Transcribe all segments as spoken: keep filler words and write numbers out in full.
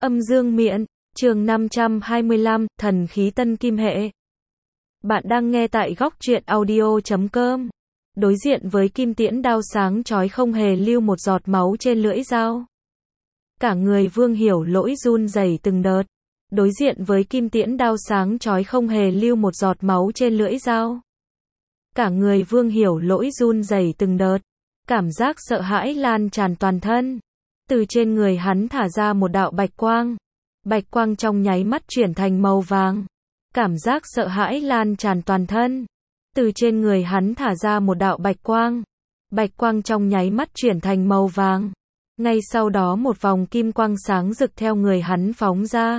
Âm dương miện, chương năm trăm hai mươi lăm, thần khí tân kim hệ. Bạn đang nghe tại góc truyện audio chấm com. Đối diện với kim tiễn đao sáng chói không hề lưu một giọt máu trên lưỡi dao. Cả người Vương Hiểu Lỗi run rẩy từng đợt. Đối diện với kim tiễn đao sáng chói không hề lưu một giọt máu trên lưỡi dao. Cả người Vương Hiểu Lỗi run rẩy từng đợt. Cảm giác sợ hãi lan tràn toàn thân. Từ trên người hắn thả ra một đạo bạch quang. Bạch quang trong nháy mắt chuyển thành màu vàng. Cảm giác sợ hãi lan tràn toàn thân. Từ trên người hắn thả ra một đạo bạch quang. Bạch quang trong nháy mắt chuyển thành màu vàng. Ngay sau đó một vòng kim quang sáng rực theo người hắn phóng ra.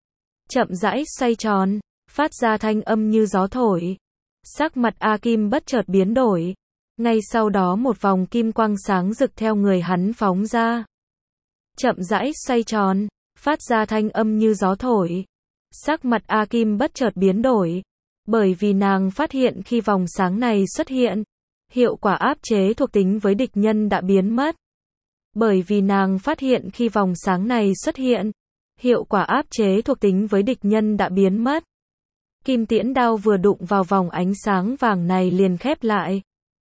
Chậm rãi xoay tròn, phát ra thanh âm như gió thổi. Sắc mặt A Kim bất chợt biến đổi. Ngay sau đó một vòng kim quang sáng rực theo người hắn phóng ra. Chậm rãi xoay tròn, phát ra thanh âm như gió thổi. Sắc mặt A Kim bất chợt biến đổi. Bởi vì nàng phát hiện khi vòng sáng này xuất hiện, hiệu quả áp chế thuộc tính với địch nhân đã biến mất. Bởi vì nàng phát hiện khi vòng sáng này xuất hiện, hiệu quả áp chế thuộc tính với địch nhân đã biến mất. Kim tiễn đao vừa đụng vào vòng ánh sáng vàng này liền khép lại.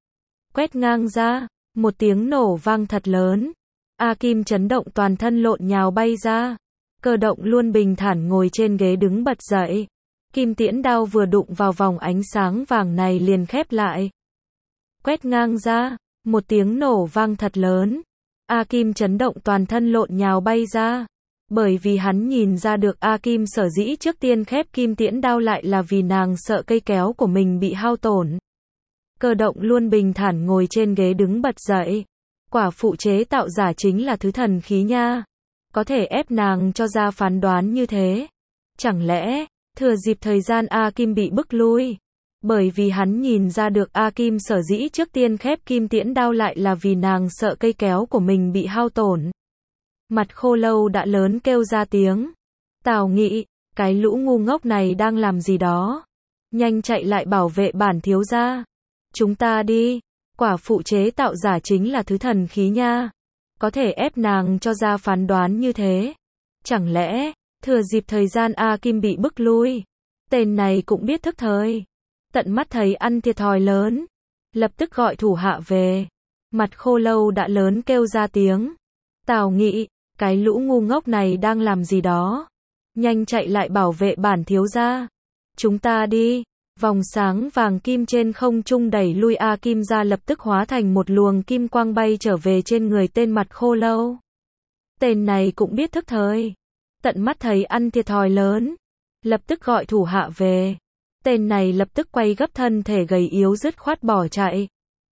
Quét ngang ra, một tiếng nổ vang thật lớn. A Kim chấn động toàn thân lộn nhào bay ra. Cơ động luôn bình thản ngồi trên ghế đứng bật dậy. Kim tiễn đao vừa đụng vào vòng ánh sáng vàng này liền khép lại. Quét ngang ra, một tiếng nổ vang thật lớn. A Kim chấn động toàn thân lộn nhào bay ra. Bởi vì hắn nhìn ra được A Kim sở dĩ trước tiên khép kim tiễn đao lại là vì nàng sợ cây kéo của mình bị hao tổn. Cơ động luôn bình thản ngồi trên ghế đứng bật dậy. Quả phụ chế tạo giả chính là thứ thần khí nha. Có thể ép nàng cho ra phán đoán như thế. Chẳng lẽ, thừa dịp thời gian A Kim bị bức lui. Bởi vì hắn nhìn ra được A Kim sở dĩ trước tiên khép kim tiễn đao lại là vì nàng sợ cây kéo của mình bị hao tổn. Mặt Khô Lâu đã lớn kêu ra tiếng. Tào Nghị, cái lũ ngu ngốc này đang làm gì đó. Nhanh chạy lại bảo vệ bản thiếu gia. Chúng ta đi. Quả phụ chế tạo giả chính là thứ thần khí nha. Có thể ép nàng cho ra phán đoán như thế. Chẳng lẽ, thừa dịp thời gian A Kim bị bức lui. Tên này cũng biết thức thời. Tận mắt thấy ăn thiệt thòi lớn. Lập tức gọi thủ hạ về. Mặt Khô Lâu đã lớn kêu ra tiếng. Tào Nghị, cái lũ ngu ngốc này đang làm gì đó. Nhanh chạy lại bảo vệ bản thiếu gia. Chúng ta đi. Vòng sáng vàng kim trên không trung đẩy lui A Kim ra lập tức hóa thành một luồng kim quang bay trở về trên người tên Mặt Khô Lâu. Tên này cũng biết thức thời. Tận mắt thấy ăn thiệt thòi lớn. Lập tức gọi thủ hạ về. Tên này lập tức quay gấp thân thể gầy yếu dứt khoát bỏ chạy.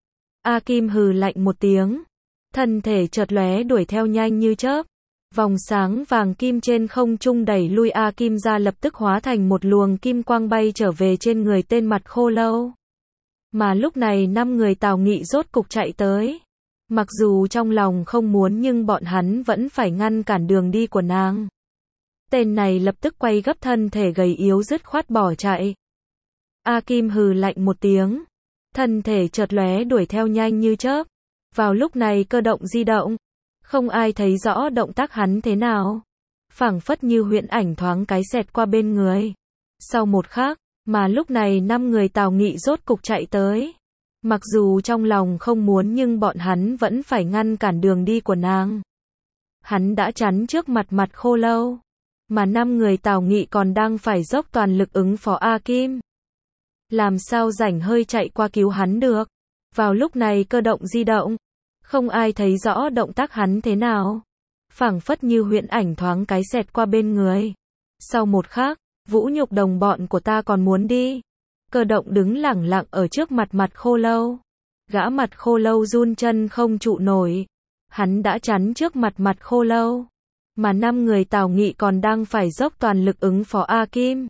A Kim hừ lạnh một tiếng. Thân thể chợt lóe đuổi theo nhanh như chớp. Vòng sáng vàng kim trên không trung đẩy lui A Kim ra lập tức hóa thành một luồng kim quang bay trở về trên người tên Mặt Khô Lâu. Mà lúc này năm người Tào Nghị rốt cục chạy tới. Mặc dù trong lòng không muốn nhưng bọn hắn vẫn phải ngăn cản đường đi của nàng. Tên này lập tức quay gấp thân thể gầy yếu dứt khoát bỏ chạy. A Kim hừ lạnh một tiếng. Thân thể chợt lóe đuổi theo nhanh như chớp. Vào lúc này cơ động di động. Không ai thấy rõ động tác hắn thế nào. Phảng phất như huyễn ảnh thoáng cái xẹt qua bên người. Sau một khắc, mà lúc này năm người Tào Nghị rốt cục chạy tới. Mặc dù trong lòng không muốn nhưng bọn hắn vẫn phải ngăn cản đường đi của nàng. Hắn đã chắn trước mặt Mặt Khô Lâu. Mà năm người Tào Nghị còn đang phải dốc toàn lực ứng phó A Kim. Làm sao rảnh hơi chạy qua cứu hắn được. Vào lúc này cơ động di động. Không ai thấy rõ động tác hắn thế nào. Phảng phất như huyễn ảnh thoáng cái xẹt qua bên người. Sau một khắc, Vũ Nhục đồng bọn của ta còn muốn đi. Cơ động đứng lẳng lặng ở trước mặt Mặt Khô Lâu. Gã Mặt Khô Lâu run chân không trụ nổi. Hắn đã chắn trước mặt Mặt Khô Lâu. Mà năm người Tào Nghị còn đang phải dốc toàn lực ứng phó A Kim.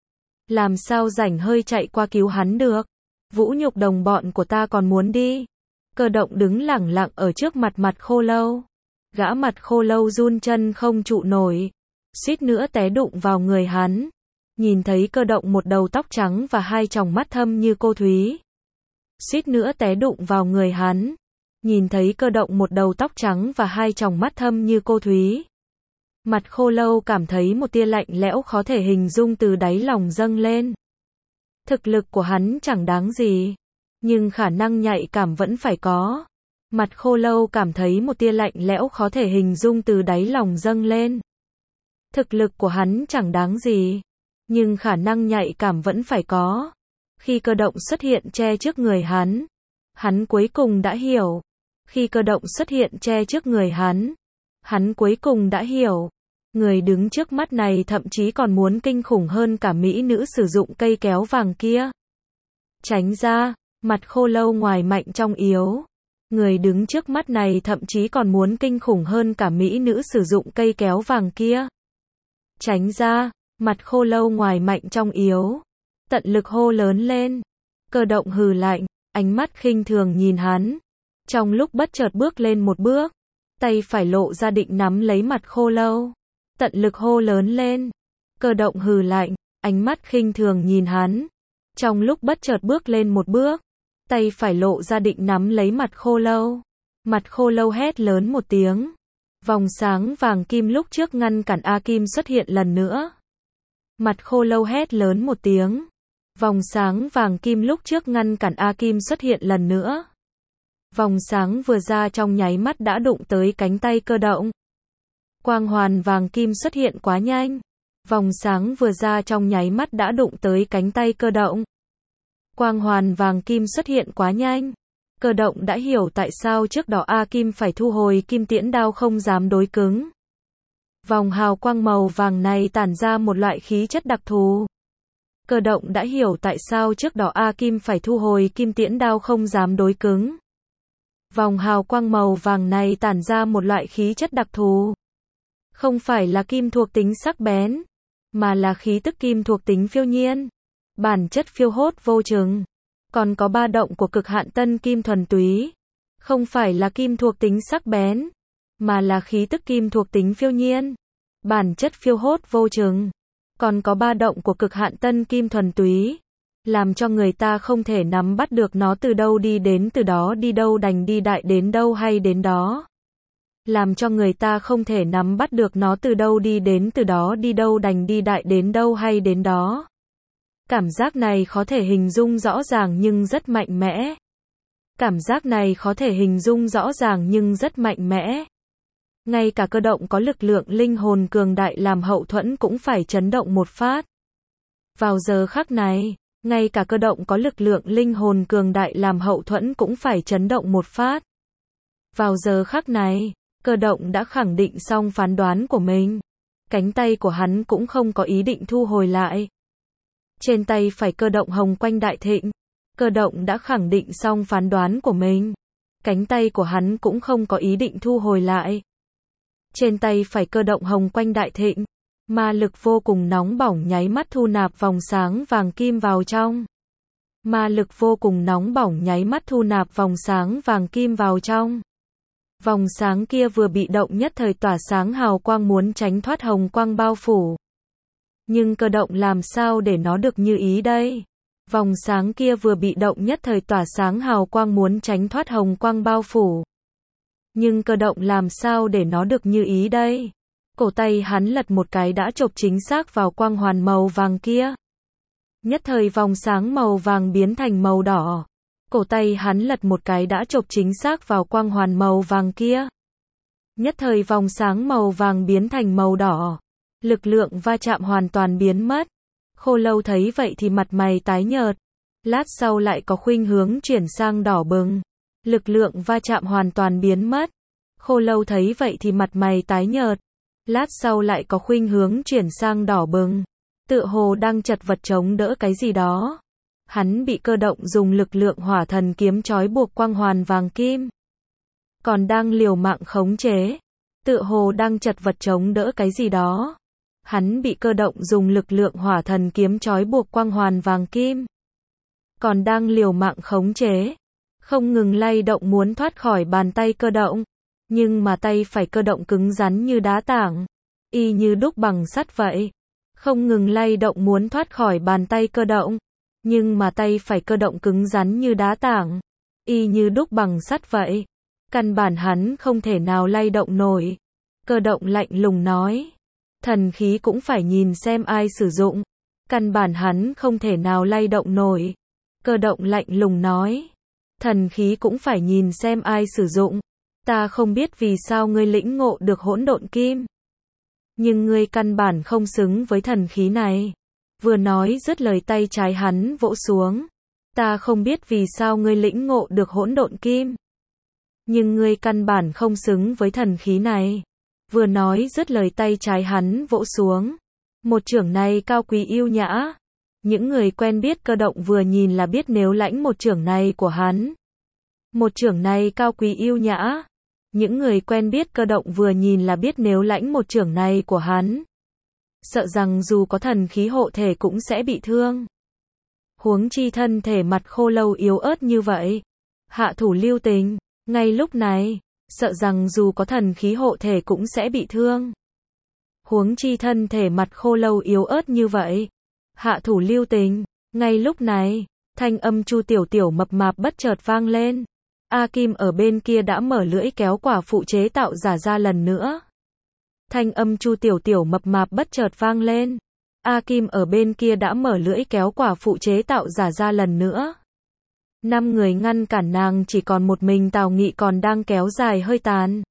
Làm sao rảnh hơi chạy qua cứu hắn được. Vũ Nhục đồng bọn của ta còn muốn đi. Cơ động đứng lẳng lặng ở trước mặt Mặt Khô Lâu. Gã Mặt Khô Lâu run chân không trụ nổi. Suýt nữa té đụng vào người hắn. Nhìn thấy cơ động một đầu tóc trắng và hai tròng mắt thâm như cô Thúy. Suýt nữa té đụng vào người hắn. Nhìn thấy cơ động một đầu tóc trắng và hai tròng mắt thâm như cô Thúy. Mặt Khô Lâu cảm thấy một tia lạnh lẽo khó thể hình dung từ đáy lòng dâng lên. Thực lực của hắn chẳng đáng gì, nhưng khả năng nhạy cảm vẫn phải có. Mặt Khô Lâu cảm thấy một tia lạnh lẽo khó thể hình dung từ đáy lòng dâng lên. Thực lực của hắn chẳng đáng gì, nhưng khả năng nhạy cảm vẫn phải có. Khi Cơ Động xuất hiện che trước người hắn, hắn cuối cùng đã hiểu. Khi Cơ Động xuất hiện che trước người hắn, hắn cuối cùng đã hiểu. Người đứng trước mắt này thậm chí còn muốn kinh khủng hơn cả mỹ nữ sử dụng cây kéo vàng kia. Tránh ra, Mặt Khô Lâu ngoài mạnh trong yếu. Người đứng trước mắt này thậm chí còn muốn kinh khủng hơn cả mỹ nữ sử dụng cây kéo vàng kia. Tránh ra, Mặt Khô Lâu ngoài mạnh trong yếu. Tận lực hô lớn lên. Cơ Động hừ lạnh, ánh mắt khinh thường nhìn hắn. Trong lúc bất chợt bước lên một bước, tay phải lộ ra định nắm lấy Mặt Khô Lâu. Tận lực hô lớn lên. Cơ Động hừ lạnh, ánh mắt khinh thường nhìn hắn. Trong lúc bất chợt bước lên một bước, tay phải lộ ra định nắm lấy Mặt Khô Lâu. Mặt Khô Lâu hét lớn một tiếng. Vòng sáng vàng kim lúc trước ngăn cản A Kim xuất hiện lần nữa. Mặt Khô Lâu hét lớn một tiếng. Vòng sáng vàng kim lúc trước ngăn cản A Kim xuất hiện lần nữa. Vòng sáng vừa ra trong nháy mắt đã đụng tới cánh tay Cơ Động. Quang hoàn vàng kim xuất hiện quá nhanh. Vòng sáng vừa ra trong nháy mắt đã đụng tới cánh tay Cơ Động. Quang hoàn vàng kim xuất hiện quá nhanh. Cơ Động đã hiểu tại sao trước đó A Kim phải thu hồi kim tiễn đao không dám đối cứng. Vòng hào quang màu vàng này tản ra một loại khí chất đặc thù. Cơ Động đã hiểu tại sao trước đó A Kim phải thu hồi kim tiễn đao không dám đối cứng. Vòng hào quang màu vàng này tản ra một loại khí chất đặc thù. Không phải là kim thuộc tính sắc bén, mà là khí tức kim thuộc tính phiêu nhiên. Bản chất phiêu hốt vô chừng. Còn có ba động của cực hạn tân kim thuần túy. Không phải là kim thuộc tính sắc bén, mà là khí tức kim thuộc tính phiêu nhiên. Bản chất phiêu hốt vô chừng. Còn có ba động của cực hạn tân kim thuần túy. Làm cho người ta không thể nắm bắt được nó từ đâu đi đến từ đó, đi đâu đành đi đại đến đâu hay đến đó. Làm cho người ta không thể nắm bắt được nó từ đâu đi đến từ đó, đi đâu đành đi đại đến đâu hay đến đó. Cảm giác này khó thể hình dung rõ ràng nhưng rất mạnh mẽ. Cảm giác này khó thể hình dung rõ ràng nhưng rất mạnh mẽ. Ngay cả Cơ Động có lực lượng linh hồn cường đại làm hậu thuẫn cũng phải chấn động một phát. Vào giờ khắc này, ngay cả Cơ Động có lực lượng linh hồn cường đại làm hậu thuẫn cũng phải chấn động một phát. Vào giờ khắc này, Cơ Động đã khẳng định xong phán đoán của mình. Cánh tay của hắn cũng không có ý định thu hồi lại. Trên tay phải Cơ Động hồng quanh đại thịnh. Cơ Động đã khẳng định xong phán đoán của mình. Cánh tay của hắn cũng không có ý định thu hồi lại. Trên tay phải Cơ Động hồng quanh đại thịnh. Ma lực vô cùng nóng bỏng nháy mắt thu nạp vòng sáng vàng kim vào trong. Ma lực vô cùng nóng bỏng nháy mắt thu nạp vòng sáng vàng kim vào trong. Vòng sáng kia vừa bị động nhất thời tỏa sáng hào quang muốn tránh thoát hồng quang bao phủ. Nhưng Cơ Động làm sao để nó được như ý đây? Vòng sáng kia vừa bị động nhất thời tỏa sáng hào quang muốn tránh thoát hồng quang bao phủ. Nhưng Cơ Động làm sao để nó được như ý đây? Cổ tay hắn lật một cái đã chộp chính xác vào quang hoàn màu vàng kia. Nhất thời vòng sáng màu vàng biến thành màu đỏ. Cổ tay hắn lật một cái đã chộp chính xác vào quang hoàn màu vàng kia. Nhất thời vòng sáng màu vàng biến thành màu đỏ. Lực lượng va chạm hoàn toàn biến mất. Khô Lâu thấy vậy thì mặt mày tái nhợt. Lát sau lại có khuynh hướng chuyển sang đỏ bừng. Lực lượng va chạm hoàn toàn biến mất. Khô Lâu thấy vậy thì mặt mày tái nhợt. Lát sau lại có khuynh hướng chuyển sang đỏ bừng. Tựa hồ đang chật vật chống đỡ cái gì đó. Hắn bị Cơ Động dùng lực lượng hỏa thần kiếm trói buộc quang hoàn vàng kim. Còn đang liều mạng khống chế. Tựa hồ đang chật vật chống đỡ cái gì đó. Hắn bị Cơ Động dùng lực lượng hỏa thần kiếm trói buộc quang hoàn vàng kim. Còn đang liều mạng khống chế. Không ngừng lay động muốn thoát khỏi bàn tay Cơ Động. Nhưng mà tay phải Cơ Động cứng rắn như đá tảng. Y như đúc bằng sắt vậy. Không ngừng lay động muốn thoát khỏi bàn tay Cơ Động. Nhưng mà tay phải Cơ Động cứng rắn như đá tảng. Y như đúc bằng sắt vậy. Căn bản hắn không thể nào lay động nổi. Cơ động lạnh lùng nói. Thần khí cũng phải nhìn xem ai sử dụng. Căn bản hắn không thể nào lay động nổi. Cơ động lạnh lùng nói. Thần khí cũng phải nhìn xem ai sử dụng. Ta không biết vì sao ngươi lĩnh ngộ được hỗn độn kim. Nhưng ngươi căn bản không xứng với thần khí này. Vừa nói dứt lời tay trái hắn vỗ xuống. Ta không biết vì sao ngươi lĩnh ngộ được hỗn độn kim. Nhưng ngươi căn bản không xứng với thần khí này. Vừa nói dứt lời tay trái hắn vỗ xuống. Một chưởng này cao quý yêu nhã. Những người quen biết Cơ động vừa nhìn là biết nếu lãnh một chưởng này của hắn. Một chưởng này cao quý yêu nhã. Những người quen biết Cơ động vừa nhìn là biết nếu lãnh một chưởng này của hắn. Sợ rằng dù có thần khí hộ thể cũng sẽ bị thương. Huống chi thân thể mặt khô lâu yếu ớt như vậy. Hạ thủ lưu tình, ngay lúc này, sợ rằng dù có thần khí hộ thể cũng sẽ bị thương. Huống chi thân thể mặt khô lâu yếu ớt như vậy. Hạ thủ lưu tình, ngay lúc này, thanh âm Chu Tiểu Tiểu mập mạp bất chợt vang lên. A Kim ở bên kia đã mở lưỡi kéo quả phụ chế tạo giả ra lần nữa. Thanh âm Chu Tiểu Tiểu mập mạp bất chợt vang lên. A Kim ở bên kia đã mở lưỡi kéo quả phụ chế tạo giả ra lần nữa. Năm người ngăn cản nàng, chỉ còn một mình Tào Nghị còn đang kéo dài hơi tàn.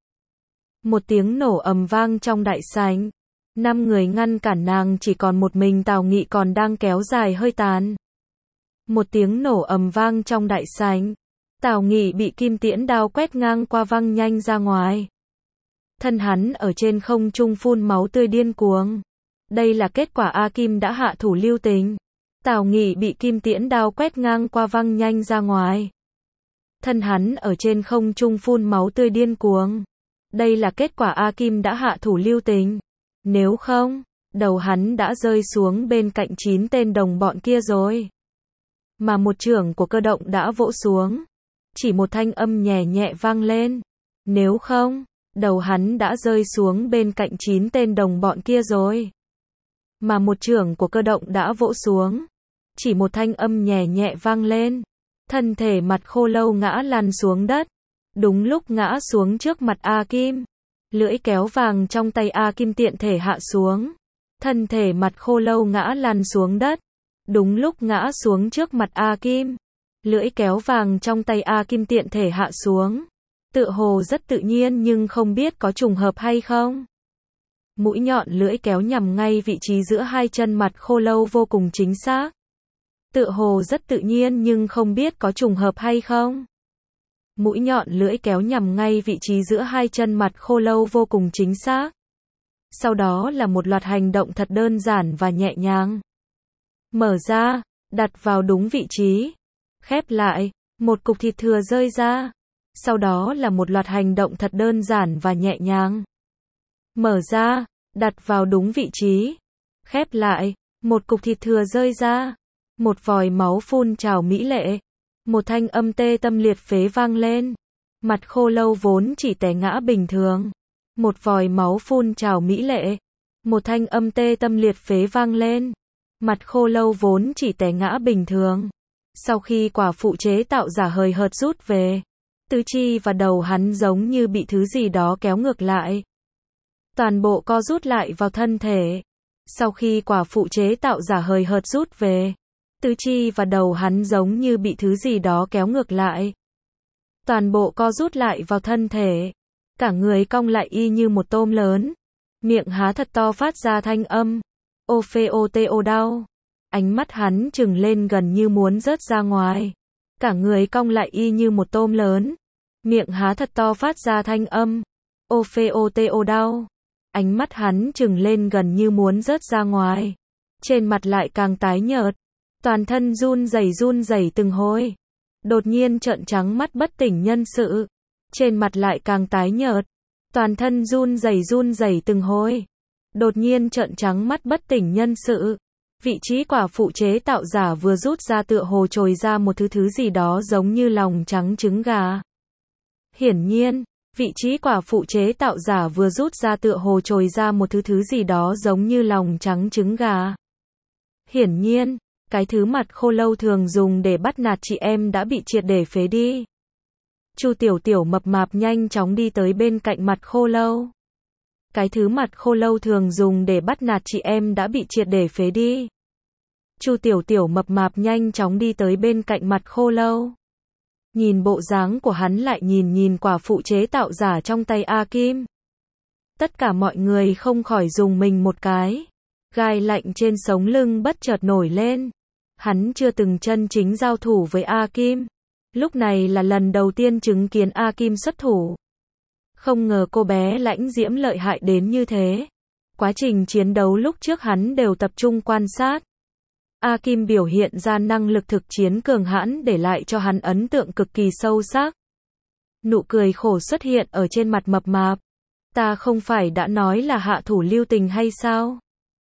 Một tiếng nổ ầm vang trong đại sảnh. Năm người ngăn cản nàng, chỉ còn một mình Tào Nghị còn đang kéo dài hơi tàn. Một tiếng nổ ầm vang trong đại sảnh. Tào Nghị bị kim tiễn đao quét ngang qua văng nhanh ra ngoài. Thân hắn ở trên không trung phun máu tươi điên cuồng. Đây là kết quả A Kim đã hạ thủ lưu tình. Tào Nghị bị kim tiễn đao quét ngang qua văng nhanh ra ngoài. Thân hắn ở trên không trung phun máu tươi điên cuồng. Đây là kết quả A Kim đã hạ thủ lưu tình. Nếu không, đầu hắn đã rơi xuống bên cạnh chín tên đồng bọn kia rồi. Mà một chưởng của Cơ động đã vỗ xuống. Chỉ một thanh âm nhẹ nhẹ vang lên. Nếu không, đầu hắn đã rơi xuống bên cạnh chín tên đồng bọn kia rồi. Mà một chưởng của Cơ động đã vỗ xuống. Chỉ một thanh âm nhẹ nhẹ vang lên. Thân thể mặt khô lâu ngã lăn xuống đất. Đúng lúc ngã xuống trước mặt A Kim. Lưỡi kéo vàng trong tay A Kim tiện thể hạ xuống. Thân thể mặt khô lâu ngã lăn xuống đất. Đúng lúc ngã xuống trước mặt A Kim. Lưỡi kéo vàng trong tay A Kim tiện thể hạ xuống. Tựa hồ rất tự nhiên nhưng không biết có trùng hợp hay không. Mũi nhọn lưỡi kéo nhằm ngay vị trí giữa hai chân mặt khô lâu vô cùng chính xác. Tựa hồ rất tự nhiên nhưng không biết có trùng hợp hay không. Mũi nhọn lưỡi kéo nhằm ngay vị trí giữa hai chân mặt khô lâu vô cùng chính xác. Sau đó là một loạt hành động thật đơn giản và nhẹ nhàng. Mở ra, đặt vào đúng vị trí. Khép lại, một cục thịt thừa rơi ra. Sau đó là một loạt hành động thật đơn giản và nhẹ nhàng. Mở ra, đặt vào đúng vị trí. Khép lại, một cục thịt thừa rơi ra. Một vòi máu phun trào mỹ lệ. Một thanh âm tê tâm liệt phế vang lên. Mặt khô lâu vốn chỉ té ngã bình thường. Một vòi máu phun trào mỹ lệ. Một thanh âm tê tâm liệt phế vang lên. Mặt khô lâu vốn chỉ té ngã bình thường. Sau khi quả phụ chế tạo giả hời hợt rút về, tứ chi và đầu hắn giống như bị thứ gì đó kéo ngược lại. Toàn bộ co rút lại vào thân thể. Sau khi quả phụ chế tạo giả hời hợt rút về, tứ chi và đầu hắn giống như bị thứ gì đó kéo ngược lại. Toàn bộ co rút lại vào thân thể. Cả người cong lại y như một tôm lớn. Miệng há thật to phát ra thanh âm. Ô phê ô tê ô đau. Ánh mắt hắn trừng lên gần như muốn rớt ra ngoài. Cả người cong lại y như một tôm lớn. Miệng há thật to phát ra thanh âm. Ô phê ô tê ô đau. Ánh mắt hắn trừng lên gần như muốn rớt ra ngoài. Trên mặt lại càng tái nhợt. Toàn thân run rẩy run rẩy từng hồi. Đột nhiên trợn trắng mắt bất tỉnh nhân sự. Trên mặt lại càng tái nhợt. Toàn thân run rẩy run rẩy từng hồi. Đột nhiên trợn trắng mắt bất tỉnh nhân sự. Vị trí quả phụ chế tạo giả vừa rút ra tựa hồ trồi ra một thứ thứ gì đó giống như lòng trắng trứng gà. Hiển nhiên, vị trí quả phụ chế tạo giả vừa rút ra tựa hồ trồi ra một thứ thứ gì đó giống như lòng trắng trứng gà. Hiển nhiên, cái thứ mặt khô lâu thường dùng để bắt nạt chị em đã bị triệt để phế đi. Chu Tiểu Tiểu mập mạp nhanh chóng đi tới bên cạnh mặt khô lâu. Cái thứ mặt khô lâu thường dùng để bắt nạt chị em đã bị triệt để phế đi. Chu Tiểu Tiểu mập mạp nhanh chóng đi tới bên cạnh mặt khô lâu. Nhìn bộ dáng của hắn lại nhìn nhìn quả phụ chế tạo giả trong tay A Kim. Tất cả mọi người không khỏi dùng mình một cái. Gai lạnh trên sống lưng bất chợt nổi lên. Hắn chưa từng chân chính giao thủ với A Kim. Lúc này là lần đầu tiên chứng kiến A Kim xuất thủ. Không ngờ cô bé lãnh diễm lợi hại đến như thế. Quá trình chiến đấu lúc trước hắn đều tập trung quan sát. A Kim biểu hiện ra năng lực thực chiến cường hãn để lại cho hắn ấn tượng cực kỳ sâu sắc. Nụ cười khổ xuất hiện ở trên mặt mập mạp. Ta không phải đã nói là hạ thủ lưu tình hay sao?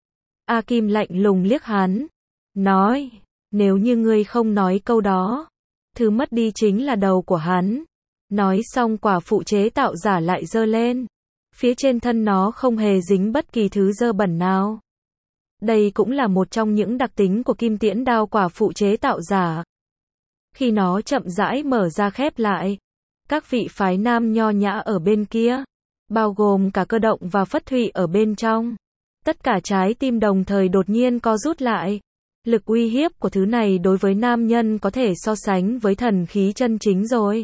A Kim lạnh lùng liếc hắn. Nói, nếu như ngươi không nói câu đó, thứ mất đi chính là đầu của hắn. Nói xong quả phụ chế tạo giả lại giơ lên. Phía trên thân nó không hề dính bất kỳ thứ dơ bẩn nào. Đây cũng là một trong những đặc tính của kim tiễn đao quả phụ chế tạo giả. Khi nó chậm rãi mở ra khép lại, các vị phái nam nho nhã ở bên kia, bao gồm cả Cơ Động và Phất Thụy ở bên trong, tất cả trái tim đồng thời đột nhiên co rút lại. Lực uy hiếp của thứ này đối với nam nhân có thể so sánh với thần khí chân chính rồi.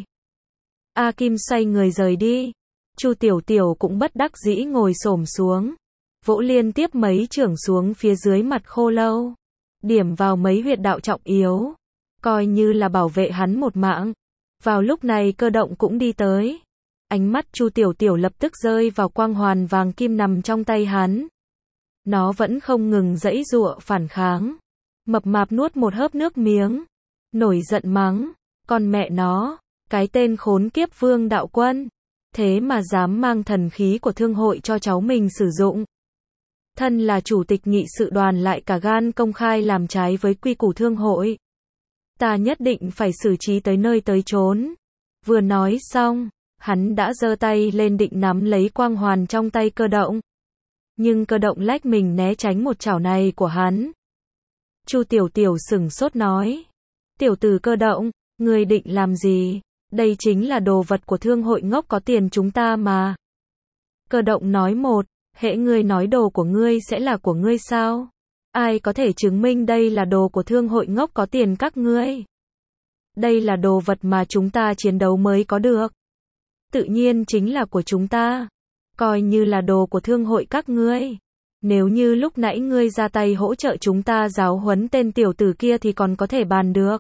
A Kim xoay người rời đi. Chu Tiểu Tiểu cũng bất đắc dĩ ngồi xổm xuống, vỗ liên tiếp mấy chưởng xuống phía dưới mặt khô lâu, điểm vào mấy huyệt đạo trọng yếu, coi như là bảo vệ hắn một mạng. Vào lúc này Cơ Động cũng đi tới. Ánh mắt Chu Tiểu Tiểu lập tức rơi vào quang hoàn vàng kim nằm trong tay hắn. Nó vẫn không ngừng giãy giụa phản kháng. Mập mạp nuốt một hớp nước miếng, nổi giận mắng, con mẹ nó, cái tên khốn kiếp Vương Đạo Quân, thế mà dám mang thần khí của thương hội cho cháu mình sử dụng. Thân là chủ tịch nghị sự đoàn lại cả gan công khai làm trái với quy củ thương hội. Ta nhất định phải xử trí tới nơi tới chốn. Vừa nói xong, hắn đã giơ tay lên định nắm lấy quang hoàn trong tay Cơ Động. Nhưng Cơ Động lách mình né tránh một chảo này của hắn. Chu Tiểu Tiểu sửng sốt nói. Tiểu tử Cơ Động, ngươi định làm gì? Đây chính là đồ vật của thương hội ngốc có tiền chúng ta mà. Cơ Động nói một, hễ ngươi nói đồ của ngươi sẽ là của ngươi sao? Ai có thể chứng minh đây là đồ của thương hội ngốc có tiền các ngươi? Đây là đồ vật mà chúng ta chiến đấu mới có được. Tự nhiên chính là của chúng ta. Coi như là đồ của thương hội các ngươi. Nếu như lúc nãy ngươi ra tay hỗ trợ chúng ta giáo huấn tên tiểu tử kia thì còn có thể bàn được.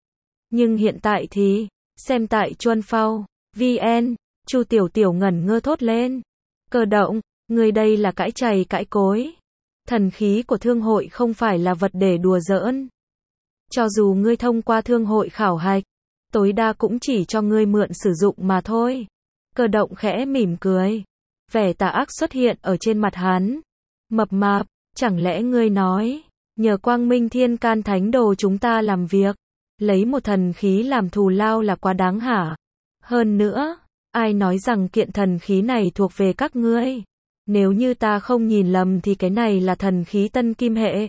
Nhưng hiện tại thì, xem tại Chuân Phao, vê en, Chu Tiểu Tiểu ngẩn ngơ thốt lên. Cơ Động, ngươi đây là cãi chày cãi cối. Thần khí của thương hội không phải là vật để đùa giỡn. Cho dù ngươi thông qua thương hội khảo hạch, tối đa cũng chỉ cho ngươi mượn sử dụng mà thôi. Cơ Động khẽ mỉm cười. Vẻ tà ác xuất hiện ở trên mặt hắn. Mập mạp, chẳng lẽ ngươi nói, nhờ Quang Minh Thiên Can Thánh Đồ chúng ta làm việc, lấy một thần khí làm thù lao là quá đáng hả? Hơn nữa, ai nói rằng kiện thần khí này thuộc về các ngươi? Nếu như ta không nhìn lầm thì cái này là thần khí tân kim hệ.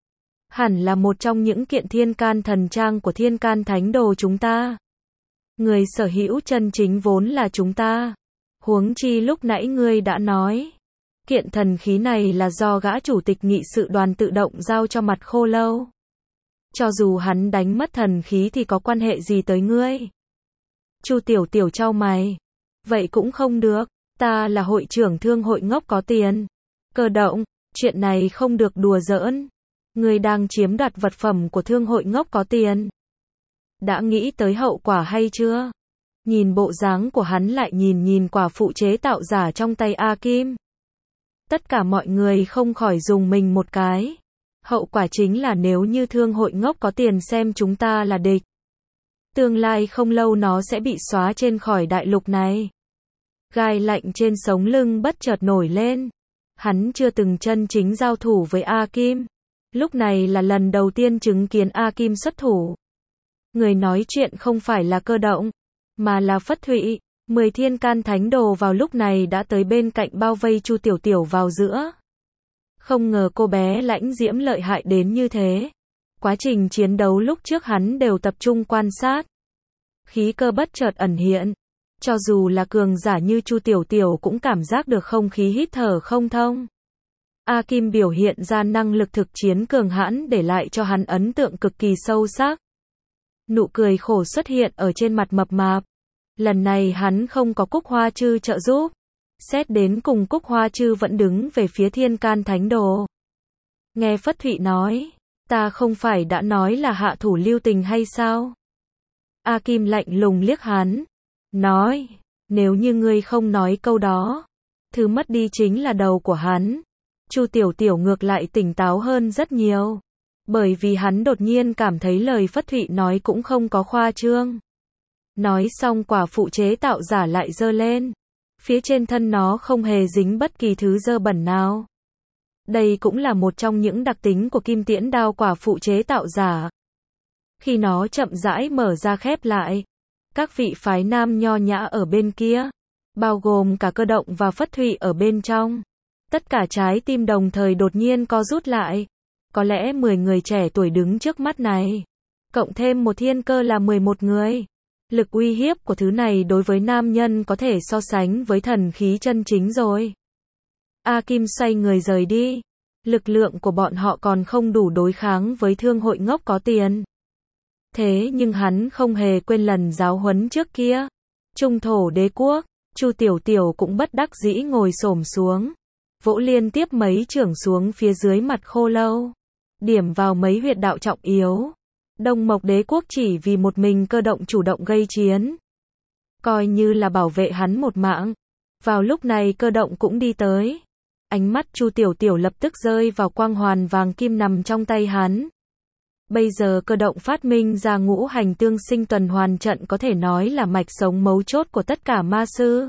Hẳn là một trong những kiện thiên can thần trang của Thiên Can Thánh Đồ chúng ta. Người sở hữu chân chính vốn là chúng ta. Huống chi lúc nãy ngươi đã nói, kiện thần khí này là do gã chủ tịch nghị sự đoàn tự động giao cho mặt khô lâu. Cho dù hắn đánh mất thần khí thì có quan hệ gì tới ngươi? Chu Tiểu Tiểu chau mày. Vậy cũng không được, ta là hội trưởng thương hội ngốc có tiền. Cơ Động, chuyện này không được đùa giỡn. Ngươi đang chiếm đoạt vật phẩm của thương hội ngốc có tiền. Đã nghĩ tới hậu quả hay chưa? Nhìn bộ dáng của hắn lại nhìn nhìn quả phụ chế tạo giả trong tay A Kim. Tất cả mọi người không khỏi dùng mình một cái. Hậu quả chính là nếu như thương hội ngốc có tiền xem chúng ta là địch, tương lai không lâu nó sẽ bị xóa trên khỏi đại lục này. Gai lạnh trên sống lưng bất chợt nổi lên. Hắn chưa từng chân chính giao thủ với A Kim. Lúc này là lần đầu tiên chứng kiến A Kim xuất thủ. Người nói chuyện không phải là Cơ Động, mà là Phất Thụy. Mười thiên can thánh đồ vào lúc này đã tới bên cạnh bao vây Chu Tiểu Tiểu vào giữa. Không ngờ cô bé lãnh diễm lợi hại đến như thế. Quá trình chiến đấu lúc trước hắn đều tập trung quan sát. Khí cơ bất chợt ẩn hiện. Cho dù là cường giả như Chu Tiểu Tiểu cũng cảm giác được không khí hít thở không thông. A Kim biểu hiện ra năng lực thực chiến cường hãn để lại cho hắn ấn tượng cực kỳ sâu sắc. Nụ cười khổ xuất hiện ở trên mặt mập mạp. Lần này hắn không có Cúc Hoa Trư trợ giúp. Xét đến cùng Cúc Hoa Trư vẫn đứng về phía Thiên Can Thánh Đồ. Nghe Phất Thụy nói, ta không phải đã nói là hạ thủ lưu tình hay sao? A Kim lạnh lùng liếc hắn, nói, nếu như ngươi không nói câu đó, thứ mất đi chính là đầu của hắn. Chu Tiểu Tiểu ngược lại tỉnh táo hơn rất nhiều, bởi vì hắn đột nhiên cảm thấy lời Phất Thụy nói cũng không có khoa trương. Nói xong quả phụ chế tạo giả lại giơ lên, phía trên thân nó không hề dính bất kỳ thứ dơ bẩn nào. Đây cũng là một trong những đặc tính của kim tiễn đao quả phụ chế tạo giả. Khi nó chậm rãi mở ra khép lại, các vị phái nam nho nhã ở bên kia, bao gồm cả Cơ Động và Phất Thụy ở bên trong, tất cả trái tim đồng thời đột nhiên co rút lại. Có lẽ mười người trẻ tuổi đứng trước mắt này, cộng thêm một thiên cơ là mười một người. Lực uy hiếp của thứ này đối với nam nhân có thể so sánh với thần khí chân chính rồi. A Kim xoay người rời đi. Lực lượng của bọn họ còn không đủ đối kháng với thương hội ngốc có tiền. Thế nhưng hắn không hề quên lần giáo huấn trước kia. Trung thổ đế quốc, Chu Tiểu Tiểu cũng bất đắc dĩ ngồi xổm xuống, vỗ liên tiếp mấy chưởng xuống phía dưới mặt Khô Lâu, điểm vào mấy huyệt đạo trọng yếu. Đông Mộc đế quốc chỉ vì một mình Cơ Động chủ động gây chiến, coi như là bảo vệ hắn một mạng. Vào lúc này Cơ Động cũng đi tới. Ánh mắt Chu Tiểu Tiểu lập tức rơi vào quang hoàn vàng kim nằm trong tay hắn. Bây giờ Cơ Động phát minh ra ngũ hành tương sinh tuần hoàn trận có thể nói là mạch sống mấu chốt của tất cả ma sư.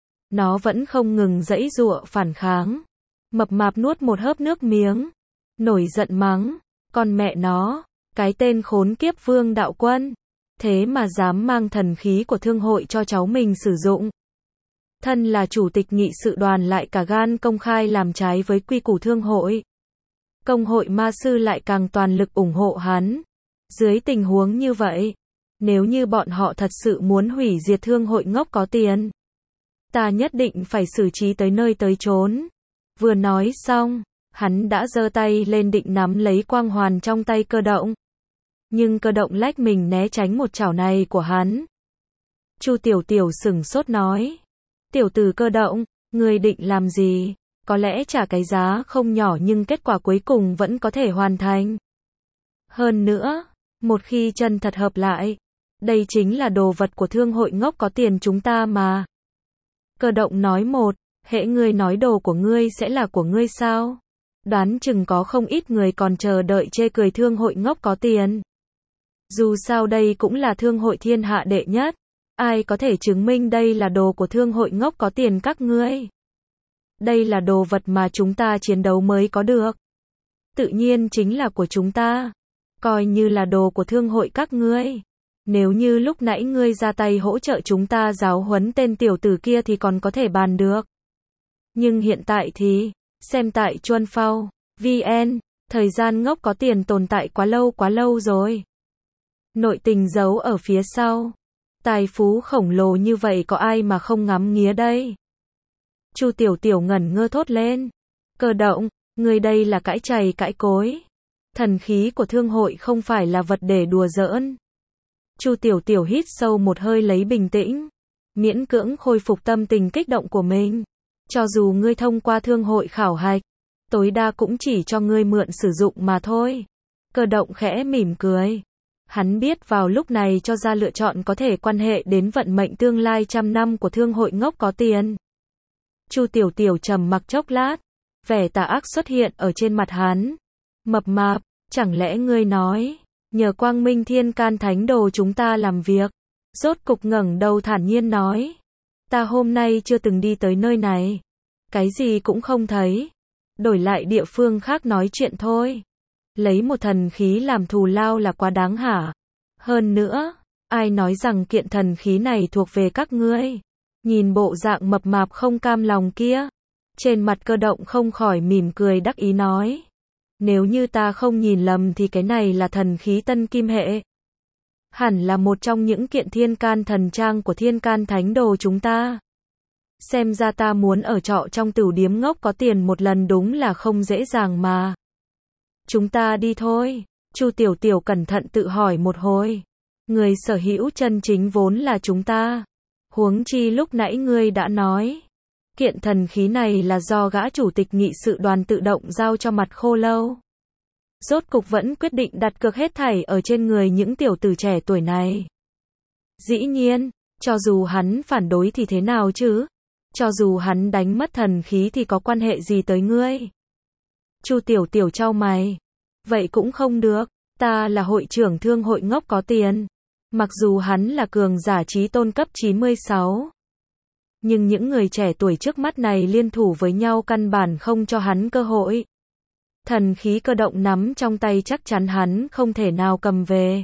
Nó vẫn không ngừng giãy giụa phản kháng. Mập mạp nuốt một hớp nước miếng, nổi giận mắng, con mẹ nó, cái tên khốn kiếp Vương Đạo Quân, thế mà dám mang thần khí của thương hội cho cháu mình sử dụng. Thân là chủ tịch nghị sự đoàn lại cả gan công khai làm trái với quy củ thương hội. Công hội ma sư lại càng toàn lực ủng hộ hắn. Dưới tình huống như vậy, nếu như bọn họ thật sự muốn hủy diệt thương hội ngốc có tiền, ta nhất định phải xử trí tới nơi tới chốn. Vừa nói xong, hắn đã giơ tay lên định nắm lấy quang hoàn trong tay Cơ Động. Nhưng Cơ Động lách mình né tránh một chảo này của hắn. Chu Tiểu Tiểu sửng sốt nói, tiểu tử Cơ Động, ngươi định làm gì? Có lẽ trả cái giá không nhỏ nhưng kết quả cuối cùng vẫn có thể hoàn thành. Hơn nữa, một khi chân thật hợp lại, đây chính là đồ vật của thương hội ngốc có tiền chúng ta mà. Cơ Động nói một, hễ ngươi nói đồ của ngươi sẽ là của ngươi sao? Đoán chừng có không ít người còn chờ đợi chê cười thương hội ngốc có tiền. Dù sao đây cũng là thương hội thiên hạ đệ nhất. Ai có thể chứng minh đây là đồ của thương hội ngốc có tiền các ngươi? Đây là đồ vật mà chúng ta chiến đấu mới có được. Tự nhiên chính là của chúng ta. Coi như là đồ của thương hội các ngươi. Nếu như lúc nãy ngươi ra tay hỗ trợ chúng ta giáo huấn tên tiểu tử kia thì còn có thể bàn được. Nhưng hiện tại thì, xem tại Chuân Phao, vê en, thời gian ngốc có tiền tồn tại quá lâu quá lâu rồi. Nội tình giấu ở phía sau. Tài phú khổng lồ như vậy có ai mà không ngắm nghía đây? Chu Tiểu Tiểu ngẩn ngơ thốt lên. Cơ Động, ngươi đây là cãi chày cãi cối. Thần khí của thương hội không phải là vật để đùa giỡn. Chu Tiểu Tiểu hít sâu một hơi lấy bình tĩnh, miễn cưỡng khôi phục tâm tình kích động của mình. Cho dù ngươi thông qua thương hội khảo hạch, tối đa cũng chỉ cho ngươi mượn sử dụng mà thôi. Cơ Động khẽ mỉm cười. Hắn biết vào lúc này cho ra lựa chọn có thể quan hệ đến vận mệnh tương lai trăm năm của thương hội ngốc có tiền. Chu Tiểu Tiểu trầm mặc chốc lát, vẻ tà ác xuất hiện ở trên mặt hắn. Mập mạp, chẳng lẽ ngươi nói, nhờ Quang Minh Thiên Can Thánh Đồ chúng ta làm việc? Rốt cục ngẩng đầu thản nhiên nói, ta hôm nay chưa từng đi tới nơi này, cái gì cũng không thấy. Đổi lại địa phương khác nói chuyện thôi. Lấy một thần khí làm thù lao là quá đáng hả? Hơn nữa, ai nói rằng kiện thần khí này thuộc về các ngươi? Nhìn bộ dạng mập mạp không cam lòng kia, trên mặt Cơ Động không khỏi mỉm cười đắc ý nói, nếu như ta không nhìn lầm thì cái này là thần khí tân kim hệ. Hẳn là một trong những kiện thiên can thần trang của thiên can thánh đồ chúng ta. Xem ra ta muốn ở trọ trong tửu điếm ngốc có tiền một lần đúng là không dễ dàng mà. Chúng ta đi thôi. Chu Tiểu Tiểu cẩn thận tự hỏi một hồi. Người sở hữu chân chính vốn là chúng ta. Huống chi lúc nãy ngươi đã nói. Kiện thần khí này là do gã chủ tịch nghị sự đoàn tự động giao cho Mặt Khô Lâu. Rốt cục vẫn quyết định đặt cược hết thảy ở trên người những tiểu tử trẻ tuổi này. Dĩ nhiên, cho dù hắn phản đối thì thế nào chứ? Cho dù hắn đánh mất thần khí thì có quan hệ gì tới ngươi? Chu Tiểu Tiểu chau mày. Vậy cũng không được, ta là hội trưởng thương hội ngốc có tiền. Mặc dù hắn là cường giả chí tôn cấp chín mươi sáu. Nhưng những người trẻ tuổi trước mắt này liên thủ với nhau căn bản không cho hắn cơ hội. Thần khí cơ động nắm trong tay chắc chắn hắn không thể nào cầm về.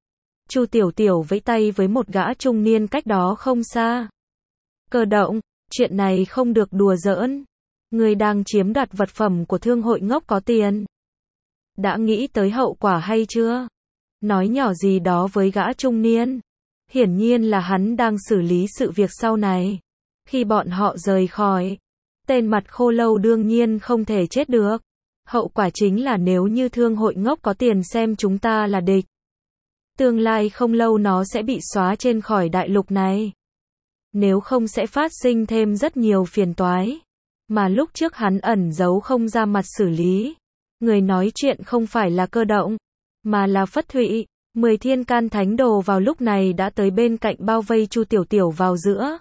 Chu Tiểu Tiểu vẫy tay với một gã trung niên cách đó không xa. Cơ động, chuyện này không được đùa giỡn. Người đang chiếm đoạt vật phẩm của thương hội ngốc có tiền. Đã nghĩ tới hậu quả hay chưa? Nói nhỏ gì đó với gã trung niên. Hiển nhiên là hắn đang xử lý sự việc sau này. Khi bọn họ rời khỏi, tên Mặt Khô Lâu đương nhiên không thể chết được. Hậu quả chính là nếu như thương hội ngốc có tiền xem chúng ta là địch. Tương lai không lâu nó sẽ bị xóa trên khỏi đại lục này. Nếu không sẽ phát sinh thêm rất nhiều phiền toái. Mà lúc trước hắn ẩn giấu không ra mặt xử lý. Người nói chuyện không phải là Cơ Động, mà là Phất Thụy. Mười thiên can thánh đồ vào lúc này đã tới bên cạnh bao vây Chu Tiểu Tiểu vào giữa.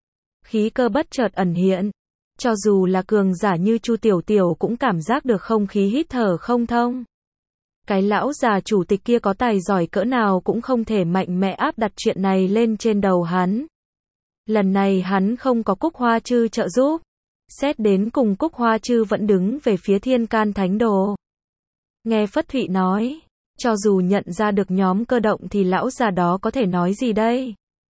Khí cơ bất chợt ẩn hiện. Cho dù là cường giả như Chu Tiểu Tiểu cũng cảm giác được không khí hít thở không thông. Cái lão già chủ tịch kia có tài giỏi cỡ nào cũng không thể mạnh mẽ áp đặt chuyện này lên trên đầu hắn. Lần này hắn không có Cúc Hoa Trư trợ giúp. Xét đến cùng Cúc Hoa Trư vẫn đứng về phía thiên can thánh đồ. Nghe Phất Thụy nói, cho dù nhận ra được nhóm Cơ Động thì lão già đó có thể nói gì đây?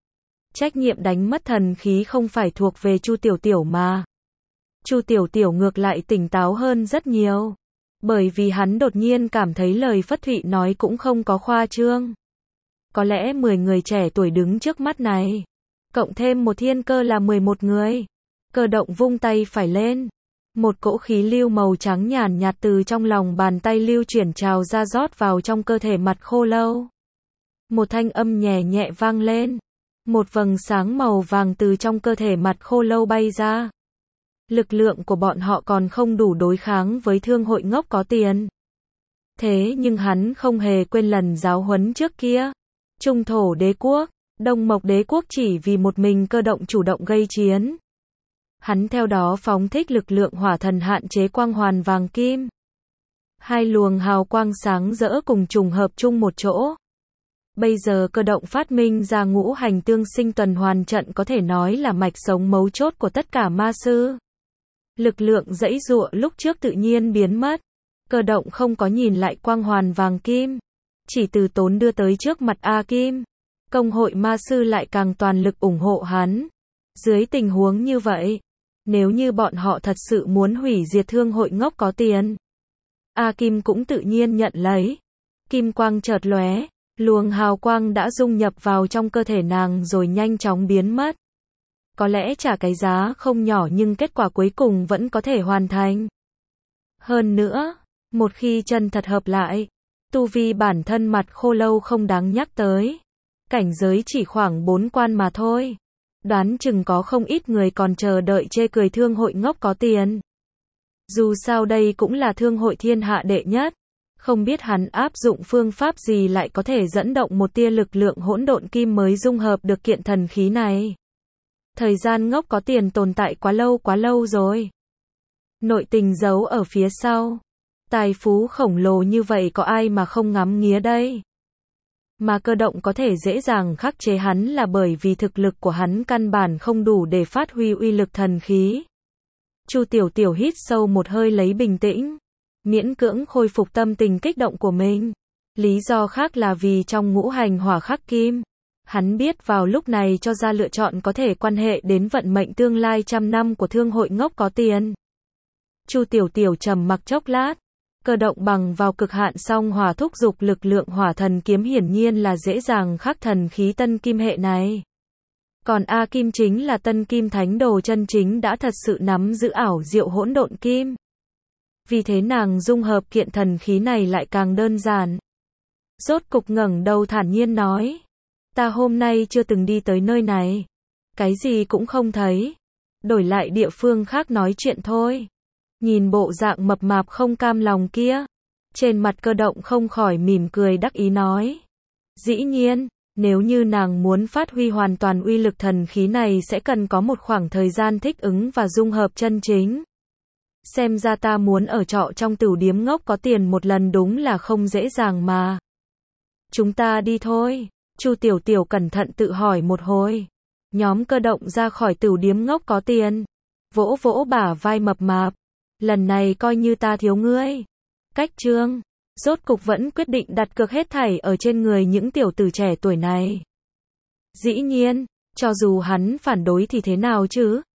Trách nhiệm đánh mất thần khí không phải thuộc về Chu Tiểu Tiểu mà. Chu Tiểu Tiểu ngược lại tỉnh táo hơn rất nhiều. Bởi vì hắn đột nhiên cảm thấy lời Phất Thụy nói cũng không có khoa trương. Có lẽ mười người trẻ tuổi đứng trước mắt này. Cộng thêm một thiên cơ là mười một người. Cơ Động vung tay phải lên. Một cỗ khí lưu màu trắng nhàn nhạt từ trong lòng bàn tay lưu chuyển trào ra rót vào trong cơ thể Mặt Khô Lâu. Một thanh âm nhẹ nhẹ vang lên. Một vầng sáng màu vàng từ trong cơ thể Mặt Khô Lâu bay ra. Lực lượng của bọn họ còn không đủ đối kháng với thương hội ngốc có tiền. Thế nhưng hắn không hề quên lần giáo huấn trước kia. Trung Thổ Đế Quốc, Đông Mộc Đế Quốc chỉ vì một mình Cơ Động chủ động gây chiến. Hắn theo đó phóng thích lực lượng hỏa thần hạn chế quang hoàn vàng kim. Hai luồng hào quang sáng rỡ cùng trùng hợp chung một chỗ. Bây giờ Cơ Động phát minh ra ngũ hành tương sinh tuần hoàn trận có thể nói là mạch sống mấu chốt của tất cả ma sư. Lực lượng giãy giụa lúc trước tự nhiên biến mất. Cơ Động không có nhìn lại quang hoàn vàng kim. Chỉ từ tốn đưa tới trước mặt A Kim. Công hội ma sư lại càng toàn lực ủng hộ hắn. Dưới tình huống như vậy, nếu như bọn họ thật sự muốn hủy diệt thương hội ngốc có tiền, A Kim cũng tự nhiên nhận lấy. Kim quang chợt lóe, luồng hào quang đã dung nhập vào trong cơ thể nàng rồi nhanh chóng biến mất. Có lẽ trả cái giá không nhỏ nhưng kết quả cuối cùng vẫn có thể hoàn thành. Hơn nữa, một khi chân thật hợp lại, tu vi bản thân Mặt Khô Lâu không đáng nhắc tới. Cảnh giới chỉ khoảng bốn quan mà thôi. Đoán chừng có không ít người còn chờ đợi chê cười thương hội ngốc có tiền. Dù sao đây cũng là thương hội thiên hạ đệ nhất. Không biết hắn áp dụng phương pháp gì lại có thể dẫn động một tia lực lượng hỗn độn kim mới dung hợp được kiện thần khí này. Thời gian ngốc có tiền tồn tại quá lâu quá lâu rồi. Nội tình giấu ở phía sau. Tài phú khổng lồ như vậy có ai mà không ngắm nghía đây? Mà Cơ Động có thể dễ dàng khắc chế hắn là bởi vì thực lực của hắn căn bản không đủ để phát huy uy lực thần khí. Chu Tiểu Tiểu hít sâu một hơi lấy bình tĩnh, miễn cưỡng khôi phục tâm tình kích động của mình. Lý do khác là vì trong ngũ hành hỏa khắc kim, hắn biết vào lúc này cho ra lựa chọn có thể quan hệ đến vận mệnh tương lai trăm năm của thương hội ngốc có tiền. Chu Tiểu Tiểu trầm mặc chốc lát, Cơ động bằng vào cực hạn song hỏa thúc dục lực lượng hỏa thần kiếm hiển nhiên là dễ dàng khắc thần khí tân kim hệ này. Còn A Kim chính là tân kim thánh đồ chân chính đã thật sự nắm giữ ảo diệu hỗn độn kim. Vì thế nàng dung hợp kiện thần khí này lại càng đơn giản. Rốt cục ngẩng đầu thản nhiên nói. Ta hôm nay chưa từng đi tới nơi này. Cái gì cũng không thấy. Đổi lại địa phương khác nói chuyện thôi. Nhìn bộ dạng mập mạp không cam lòng kia. Trên mặt Cơ động không khỏi mỉm cười đắc ý nói. Dĩ nhiên, nếu như nàng muốn phát huy hoàn toàn uy lực thần khí này sẽ cần có một khoảng thời gian thích ứng và dung hợp chân chính. Xem ra ta muốn ở trọ trong tửu điếm ngốc có tiền một lần đúng là không dễ dàng mà. Chúng ta đi thôi. Chu Tiểu Tiểu cẩn thận tự hỏi một hồi. Nhóm Cơ động ra khỏi tửu điếm ngốc có tiền. Vỗ vỗ bả vai mập mạp. Lần này coi như ta thiếu ngươi. Cách Trương. Rốt cục vẫn quyết định đặt cược hết thảy ở trên người những tiểu tử trẻ tuổi này. Dĩ nhiên, cho dù hắn phản đối thì thế nào chứ,